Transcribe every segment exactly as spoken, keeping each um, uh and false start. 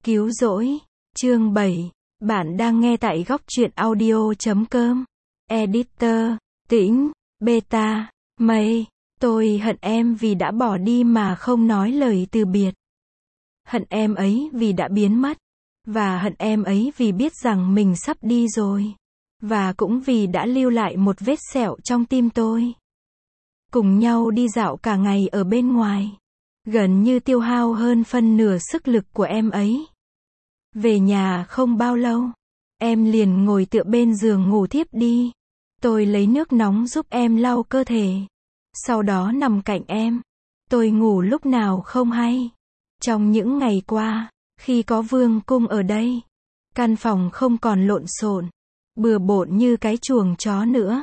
Cứu rỗi, chương bảy. Bạn đang nghe tại góc truyện audio chấm com. Editor, Tĩnh, Beta, Mây. Tôi hận em vì đã bỏ đi mà không nói lời từ biệt. Hận em ấy vì đã biến mất. Và hận em ấy vì biết rằng mình sắp đi rồi. Và cũng vì đã lưu lại một vết sẹo trong tim tôi. Cùng nhau đi dạo cả ngày ở bên ngoài. Gần như tiêu hao hơn phân nửa sức lực của em ấy. Về nhà không bao lâu, em liền ngồi tựa bên giường ngủ thiếp đi. Tôi lấy nước nóng giúp em lau cơ thể. Sau đó nằm cạnh em. Tôi ngủ lúc nào không hay. Trong những ngày qua, khi có Vương Cung ở đây, căn phòng không còn lộn xộn, bừa bộn như cái chuồng chó nữa,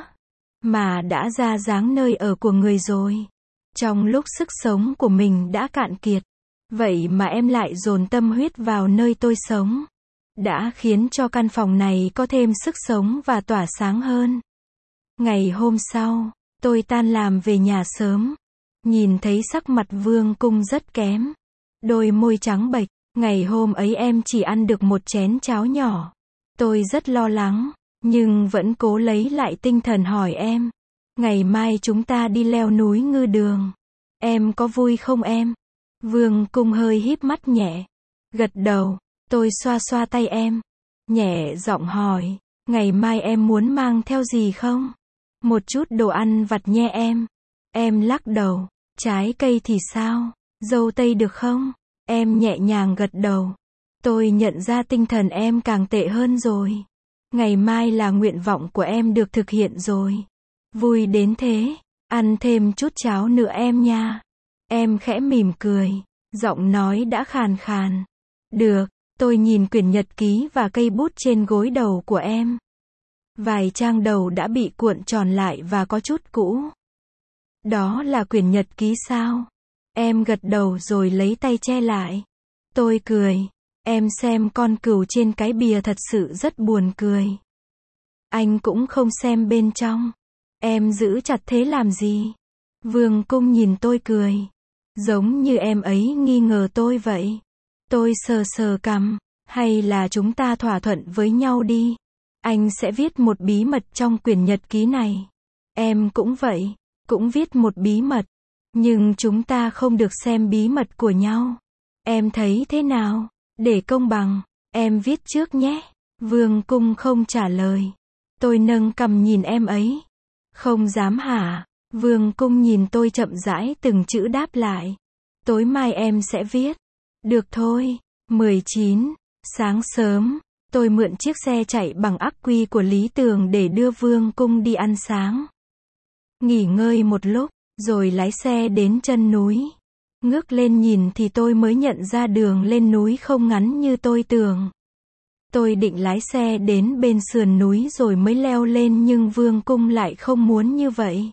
mà đã ra dáng nơi ở của người rồi. Trong lúc sức sống của mình đã cạn kiệt, vậy mà em lại dồn tâm huyết vào nơi tôi sống, đã khiến cho căn phòng này có thêm sức sống và tỏa sáng hơn. Ngày hôm sau, tôi tan làm về nhà sớm, nhìn thấy sắc mặt Vương Cung rất kém, đôi môi trắng bệch. Ngày hôm ấy em chỉ ăn được một chén cháo nhỏ. Tôi rất lo lắng, nhưng vẫn cố lấy lại tinh thần hỏi em. Ngày mai chúng ta đi leo núi Ngư Đường. Em có vui không em? Vương Cung hơi híp mắt nhẹ. Gật đầu, tôi xoa xoa tay em. Nhẹ giọng hỏi, ngày mai em muốn mang theo gì không? Một chút đồ ăn vặt nhé em. Em lắc đầu, trái cây thì sao? Dâu tây được không? Em nhẹ nhàng gật đầu. Tôi nhận ra tinh thần em càng tệ hơn rồi. Ngày mai là nguyện vọng của em được thực hiện rồi. Vui đến thế, ăn thêm chút cháo nữa em nha. Em khẽ mỉm cười, giọng nói đã khàn khàn. Được, tôi nhìn quyển nhật ký và cây bút trên gối đầu của em. Vài trang đầu đã bị cuộn tròn lại và có chút cũ. Đó là quyển nhật ký sao? Em gật đầu rồi lấy tay che lại. Tôi cười. Em xem con cừu trên cái bìa thật sự rất buồn cười. Anh cũng không xem bên trong. Em giữ chặt thế làm gì? Vương Cung nhìn tôi cười. Giống như em ấy nghi ngờ tôi vậy. Tôi sờ sờ cằm. Hay là chúng ta thỏa thuận với nhau đi. Anh sẽ viết một bí mật trong quyển nhật ký này. Em cũng vậy. Cũng viết một bí mật. Nhưng chúng ta không được xem bí mật của nhau. Em thấy thế nào? Để công bằng, em viết trước nhé. Vương Cung không trả lời. Tôi nâng cằm nhìn em ấy. Không dám hả? Vương Cung nhìn tôi chậm rãi từng chữ đáp lại. Tối mai em sẽ viết. Được thôi. mười chín. Sáng sớm, tôi mượn chiếc xe chạy bằng ắc quy của Lý Tường để đưa Vương Cung đi ăn sáng. Nghỉ ngơi một lúc, rồi lái xe đến chân núi. Ngước lên nhìn thì tôi mới nhận ra đường lên núi không ngắn như tôi tưởng. Tôi định lái xe đến bên sườn núi rồi mới leo lên nhưng Vương Cung lại không muốn như vậy.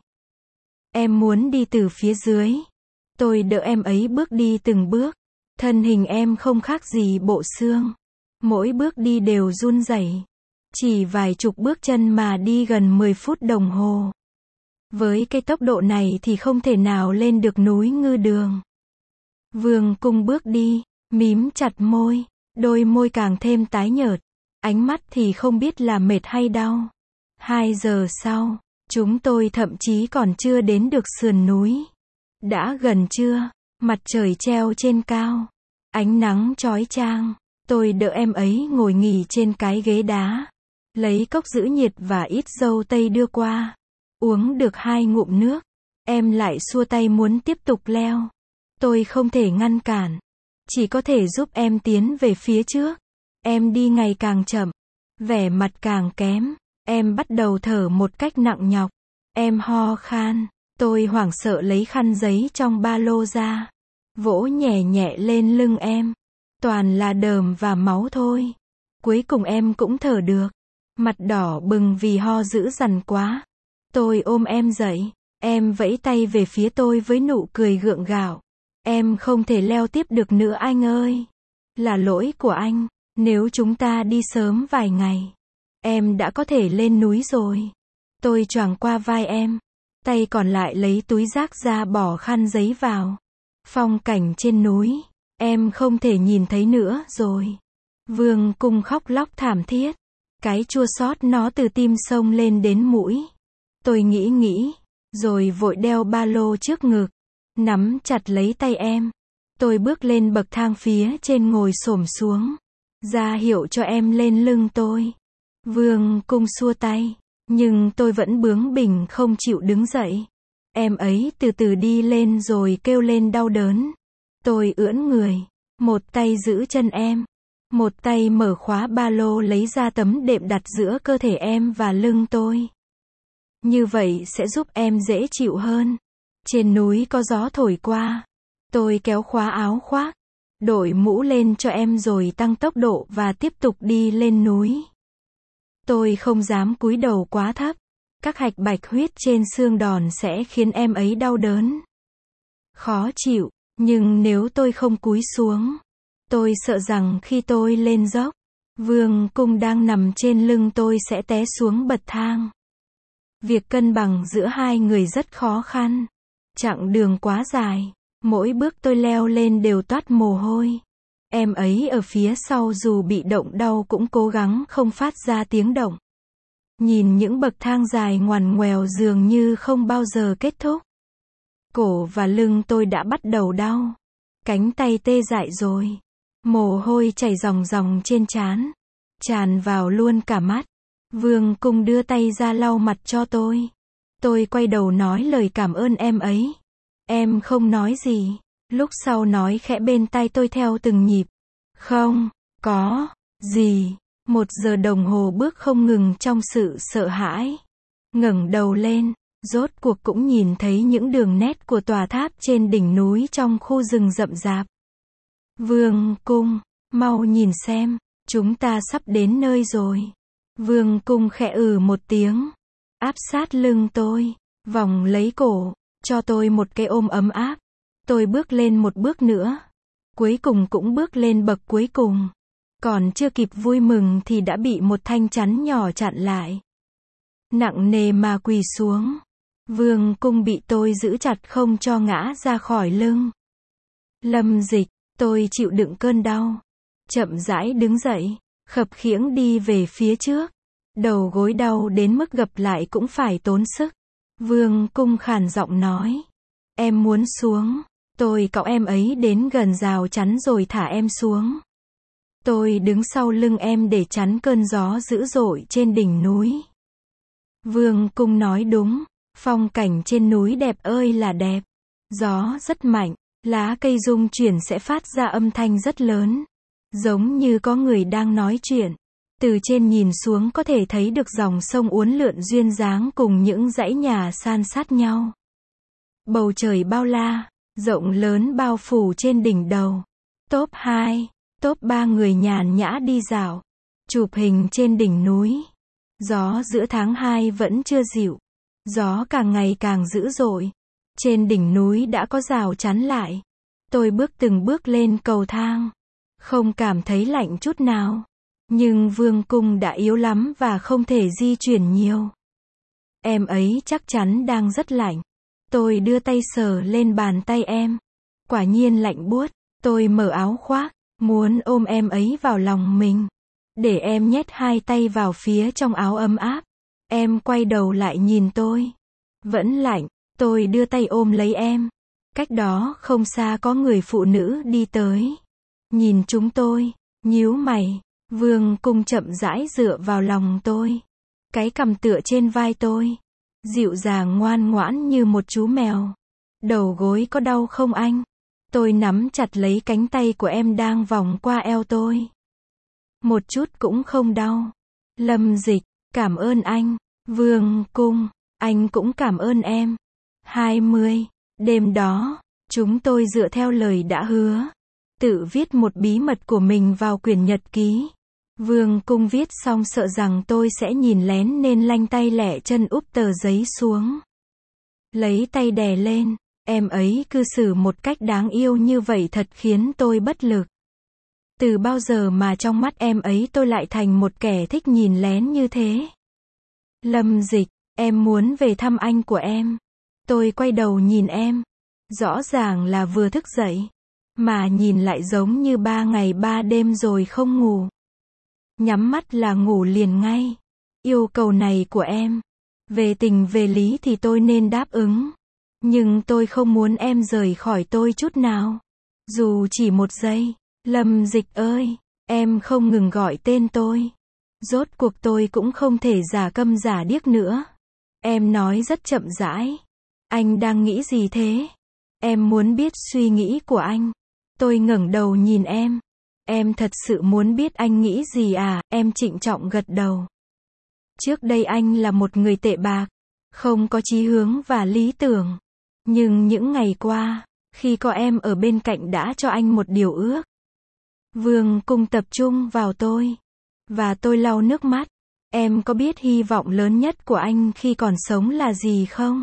Em muốn đi từ phía dưới. Tôi đỡ em ấy bước đi từng bước. Thân hình em không khác gì bộ xương. Mỗi bước đi đều run rẩy. Chỉ vài chục bước chân mà đi gần mười phút đồng hồ. Với cái tốc độ này thì không thể nào lên được núi Ngư Đường. Vương Cung bước đi, mím chặt môi, đôi môi càng thêm tái nhợt, ánh mắt thì không biết là mệt hay đau. Hai giờ sau, chúng tôi thậm chí còn chưa đến được sườn núi. Đã gần trưa, mặt trời treo trên cao, ánh nắng chói chang. Tôi đỡ em ấy ngồi nghỉ trên cái ghế đá, lấy cốc giữ nhiệt và ít dâu tây đưa qua. Uống được hai ngụm nước, em lại xua tay muốn tiếp tục leo. Tôi không thể ngăn cản, chỉ có thể giúp em tiến về phía trước. Em đi ngày càng chậm, vẻ mặt càng kém, em bắt đầu thở một cách nặng nhọc. Em ho khan, tôi hoảng sợ lấy khăn giấy trong ba lô ra, vỗ nhẹ nhẹ lên lưng em. Toàn là đờm và máu thôi. Cuối cùng em cũng thở được, mặt đỏ bừng vì ho dữ dằn quá. Tôi ôm em dậy, em vẫy tay về phía tôi với nụ cười gượng gạo. Em không thể leo tiếp được nữa anh ơi. Là lỗi của anh, nếu chúng ta đi sớm vài ngày, em đã có thể lên núi rồi. Tôi choàng qua vai em, tay còn lại lấy túi rác ra bỏ khăn giấy vào. Phong cảnh trên núi, Em không thể nhìn thấy nữa rồi. Vương Cung khóc lóc thảm thiết. Cái chua xót nó từ tim xông lên đến mũi. Tôi nghĩ nghĩ, rồi vội đeo ba lô trước ngực, nắm chặt lấy tay em. Tôi bước lên bậc thang phía trên ngồi xổm xuống, ra hiệu cho em lên lưng tôi. Vương Cung xua tay, nhưng tôi vẫn bướng bỉnh không chịu đứng dậy. Em ấy từ từ đi lên rồi kêu lên đau đớn. Tôi ưỡn người, một tay giữ chân em, một tay mở khóa ba lô lấy ra tấm đệm đặt giữa cơ thể em và lưng tôi. Như vậy sẽ giúp em dễ chịu hơn. Trên núi có gió thổi qua. Tôi kéo khóa áo khoác, đội mũ lên cho em rồi tăng tốc độ và tiếp tục đi lên núi. Tôi không dám cúi đầu quá thấp. Các hạch bạch huyết trên xương đòn sẽ khiến em ấy đau đớn, khó chịu, nhưng nếu tôi không cúi xuống, tôi sợ rằng khi tôi lên dốc, Vương Cung đang nằm trên lưng tôi sẽ té xuống bậc thang. Việc cân bằng giữa hai người rất khó khăn. Chặng đường quá dài, mỗi bước tôi leo lên đều toát mồ hôi. Em ấy ở phía sau dù bị động đau cũng cố gắng không phát ra tiếng động. Nhìn những bậc thang dài ngoằn ngoèo dường như không bao giờ kết thúc. Cổ và lưng tôi đã bắt đầu đau. Cánh tay tê dại rồi. Mồ hôi chảy ròng ròng trên trán, tràn vào luôn cả mắt. Vương Cung đưa tay ra lau mặt cho tôi. Tôi quay đầu nói lời cảm ơn em ấy. Em không nói gì. Lúc sau nói khẽ bên tai tôi theo từng nhịp. Không, có, gì. Một giờ đồng hồ bước không ngừng trong sự sợ hãi. Ngẩng đầu lên, rốt cuộc cũng nhìn thấy những đường nét của tòa tháp trên đỉnh núi trong khu rừng rậm rạp. Vương Cung, mau nhìn xem, chúng ta sắp đến nơi rồi. Vương Cung khẽ ừ một tiếng, áp sát lưng tôi, vòng lấy cổ, cho tôi một cái ôm ấm áp. Tôi bước lên một bước nữa, cuối cùng cũng bước lên bậc cuối cùng. Còn chưa kịp vui mừng thì đã bị một thanh chắn nhỏ chặn lại. Nặng nề mà quỳ xuống. Vương Cung bị tôi giữ chặt không cho ngã ra khỏi lưng. Lâm Dịch, tôi chịu đựng cơn đau, chậm rãi đứng dậy, khập khiễng đi về phía trước. Đầu gối đau đến mức gập lại cũng phải tốn sức. Vương Cung khàn giọng nói. Em muốn xuống. Tôi cõng em ấy đến gần rào chắn rồi thả em xuống. Tôi đứng sau lưng em để chắn cơn gió dữ dội trên đỉnh núi. Vương Cung nói đúng, phong cảnh trên núi đẹp ơi là đẹp. Gió rất mạnh, lá cây rung chuyển sẽ phát ra âm thanh rất lớn, giống như có người đang nói chuyện. Từ trên nhìn xuống có thể thấy được dòng sông uốn lượn duyên dáng cùng những dãy nhà san sát nhau. Bầu trời bao la, rộng lớn bao phủ trên đỉnh đầu. Top hai, top ba người nhàn nhã đi dạo, chụp hình trên đỉnh núi. Gió giữa tháng hai vẫn chưa dịu. Gió càng ngày càng dữ dội. Trên đỉnh núi đã có rào chắn lại. Tôi bước từng bước lên cầu thang. Không cảm thấy lạnh chút nào. Nhưng Vương Cung đã yếu lắm và không thể di chuyển nhiều. Em ấy chắc chắn đang rất lạnh. Tôi đưa tay sờ lên bàn tay em. Quả nhiên lạnh buốt. Tôi mở áo khoác, muốn ôm em ấy vào lòng mình. Để em nhét hai tay vào phía trong áo ấm áp. Em quay đầu lại nhìn tôi. Vẫn lạnh. Tôi đưa tay ôm lấy em. Cách đó không xa có người phụ nữ đi tới. Nhìn chúng tôi, nhíu mày. Vương Cung chậm rãi dựa vào lòng tôi. Cái cằm tựa trên vai tôi. Dịu dàng ngoan ngoãn như một chú mèo. Đầu gối có đau không anh? Tôi nắm chặt lấy cánh tay của em đang vòng qua eo tôi. Một chút cũng không đau. Lâm Dịch, cảm ơn anh. Vương Cung, anh cũng cảm ơn em. hai mươi. Đêm đó, chúng tôi dựa theo lời đã hứa. Tự viết một bí mật của mình vào quyển nhật ký. Vương Cung viết xong sợ rằng tôi sẽ nhìn lén nên lanh tay lẹ chân úp tờ giấy xuống. Lấy tay đè lên. Em ấy cư xử một cách đáng yêu như vậy thật khiến tôi bất lực. Từ bao giờ mà trong mắt em ấy tôi lại thành một kẻ thích nhìn lén như thế? Lâm Dịch, em muốn về thăm anh của em. Tôi quay đầu nhìn em. Rõ ràng là vừa thức dậy. mà nhìn lại giống như ba ngày ba đêm rồi không ngủ. Nhắm mắt là ngủ liền ngay. Yêu cầu này của em, về tình về lý thì tôi nên đáp ứng. Nhưng tôi không muốn em rời khỏi tôi chút nào. Dù chỉ một giây. Lâm Dịch ơi, em không ngừng gọi tên tôi. Rốt cuộc tôi cũng không thể giả câm giả điếc nữa. Em nói rất chậm rãi. Anh đang nghĩ gì thế? Em muốn biết suy nghĩ của anh. Tôi ngẩng đầu nhìn em. Em thật sự muốn biết anh nghĩ gì à? Em trịnh trọng gật đầu. Trước đây anh là một người tệ bạc, không có chí hướng và lý tưởng. Nhưng những ngày qua, khi có em ở bên cạnh đã cho anh một điều ước. Vương Cung tập trung vào tôi. Và tôi lau nước mắt. Em có biết hy vọng lớn nhất của anh khi còn sống là gì không?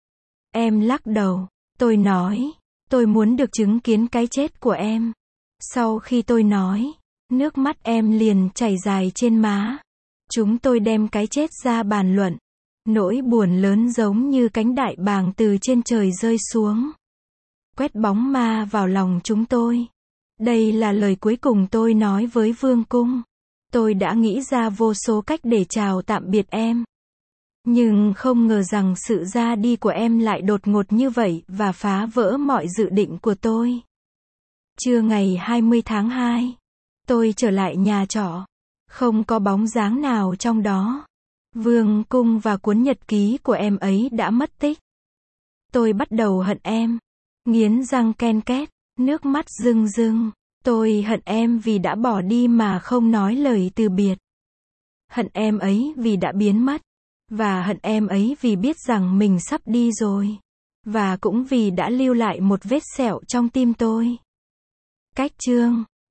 Em lắc đầu. Tôi nói, tôi muốn được chứng kiến cái chết của em. Sau khi tôi nói, nước mắt em liền chảy dài trên má. Chúng tôi đem cái chết ra bàn luận. Nỗi buồn lớn giống như cánh đại bàng từ trên trời rơi xuống. Quét bóng ma vào lòng chúng tôi. Đây là lời cuối cùng tôi nói với Vương Cung. Tôi đã nghĩ ra vô số cách để chào tạm biệt em. Nhưng không ngờ rằng sự ra đi của em lại đột ngột như vậy và phá vỡ mọi dự định của tôi. Trưa ngày hai mươi tháng hai, tôi trở lại nhà trọ. Không có bóng dáng nào trong đó. Vương Cung và cuốn nhật ký của em ấy đã mất tích. Tôi bắt đầu hận em. Nghiến răng ken két, nước mắt rưng rưng. Tôi hận em vì đã bỏ đi mà không nói lời từ biệt. Hận em ấy vì đã biến mất. Và hận em ấy vì biết rằng mình sắp đi rồi. Và cũng vì đã lưu lại một vết sẹo trong tim tôi. Cách chương